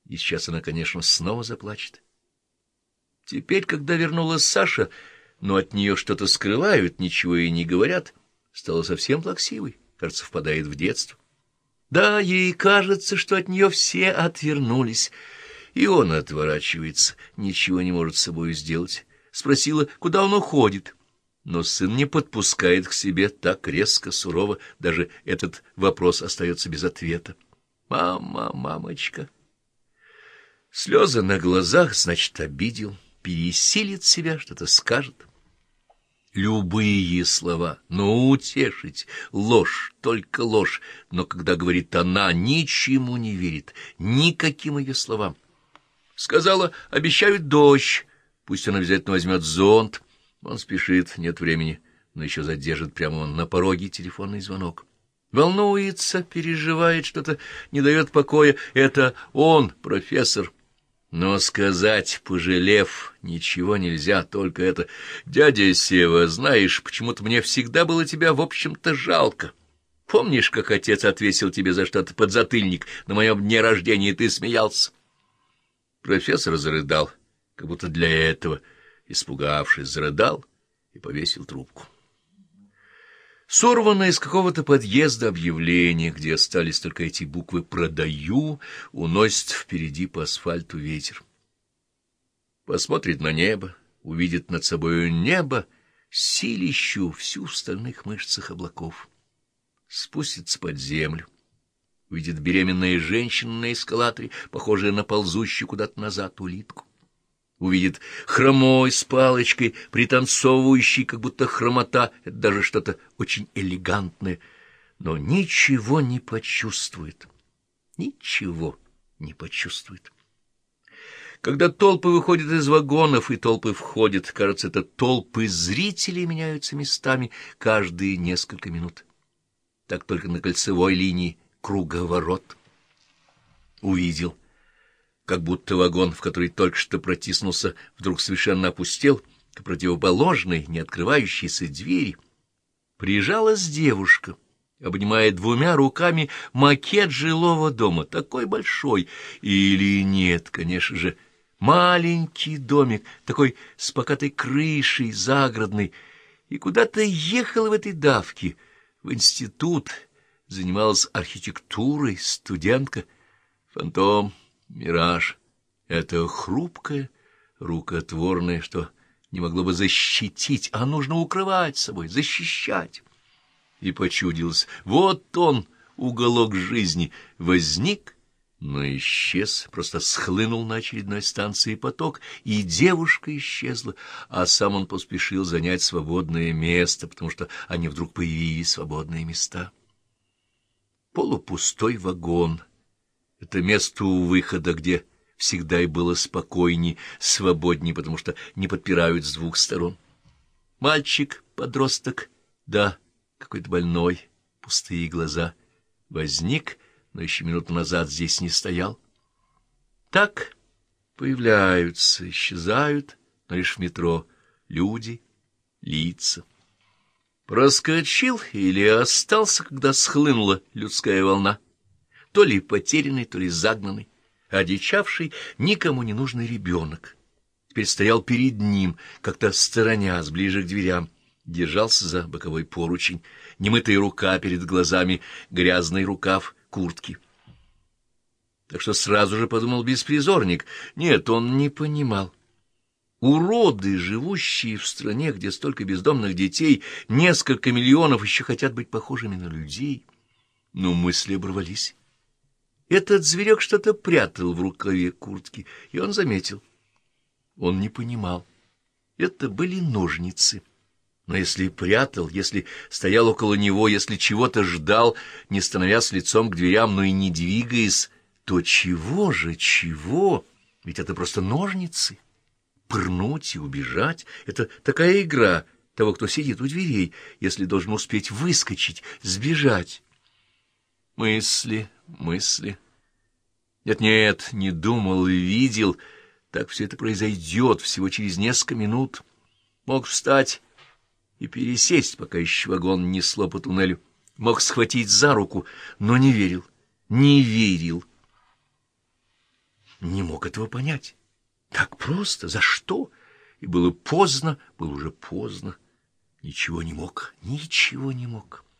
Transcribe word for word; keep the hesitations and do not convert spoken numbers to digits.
и сейчас она, конечно, снова заплачет. Теперь, когда вернулась Саша, но от нее что-то скрывают, ничего ей не говорят, стала совсем плаксивой, кажется, впадает в детство. Да, ей кажется, что от нее все отвернулись, и он отворачивается, ничего не может с собой сделать. Спросила, куда он уходит, но сын не подпускает к себе так резко, сурово, даже этот вопрос остается без ответа. «Мама, мамочка!» Слезы на глазах, значит, обидел, пересилит себя, что-то скажет. Любые слова, но утешить, ложь, только ложь, но когда говорит она, ничему не верит, никаким ее словам. Сказала, обещают дождь, пусть он обязательно возьмет зонт. Он спешит, нет времени, но еще задержит прямо он на пороге телефонный звонок. Волнуется, переживает, что-то не дает покоя. Это он, профессор. Но сказать, пожалев, ничего нельзя, только это: «Дядя Сева, знаешь, почему-то мне всегда было тебя, в общем-то, жалко. Помнишь, как отец отвесил тебе за что-то подзатыльник на моем дне рождения, и ты смеялся?» Профессор зарыдал, как будто для этого, испугавшись, зарыдал и повесил трубку. Сорвано из какого-то подъезда объявление, где остались только эти буквы «Продаю», уносит впереди по асфальту ветер. Посмотрит на небо, увидит над собою небо, силищу всю в стальных мышцах облаков. Спустится под землю, увидит беременная женщина на эскалаторе, похожая на ползущую куда-то назад улитку. Увидит хромой с палочкой, пританцовывающий, как будто хромота, это даже что-то очень элегантное, но ничего не почувствует, ничего не почувствует. Когда толпы выходят из вагонов и толпы входят, кажется, это толпы зрителей меняются местами каждые несколько минут. Так только на кольцевой линии круговорот. Увидел, как будто вагон, в который только что протиснулся, вдруг совершенно опустел, к противоположной, не открывающейся двери прижалась девушка, обнимая двумя руками макет жилого дома, такой большой, или нет, конечно же, маленький домик, такой с покатой крышей, загородный, и куда-то ехала в этой давке, в институт, занималась архитектурой, студентка, фантом. Мираж — это хрупкое, рукотворное, что не могло бы защитить, а нужно укрывать собой, защищать. И почудилось, вот он, уголок жизни, возник, но исчез, просто схлынул на очередной станции поток, и девушка исчезла, а сам он поспешил занять свободное место, потому что они вдруг появились, свободные места. Полупустой вагон — это место у выхода, где всегда и было спокойней, свободней, потому что не подпирают с двух сторон. Мальчик, подросток, да, какой-то больной, пустые глаза. Возник, но еще минуту назад здесь не стоял. Так появляются, исчезают, но лишь в метро люди, лица. Проскочил или остался, когда схлынула людская волна. То ли потерянный, то ли загнанный, одичавший, никому не нужный ребенок. Теперь стоял перед ним, как-то сторонясь, ближе к дверям, держался за боковой поручень, немытая рука перед глазами, грязный рукав куртки. Так что сразу же подумал беспризорник. Нет, он не понимал. Уроды, живущие в стране, где столько бездомных детей, несколько миллионов еще хотят быть похожими на людей. Но мысли оборвались. Этот зверек что-то прятал в рукаве куртки, и он заметил. Он не понимал. Это были ножницы. Но если прятал, если стоял около него, если чего-то ждал, не становясь лицом к дверям, но и не двигаясь, то чего же, чего? Ведь это просто ножницы. Пырнуть и убежать — это такая игра того, кто сидит у дверей, если должен успеть выскочить, сбежать. Мысли, мысли. Нет-нет, не думал, видел. Так все это произойдет всего через несколько минут. Мог встать и пересесть, пока еще вагон несло по туннелю. Мог схватить за руку, но не верил, не верил. не мог этого понять. Так просто? За что? И было поздно, было уже поздно. Ничего не мог, ничего не мог.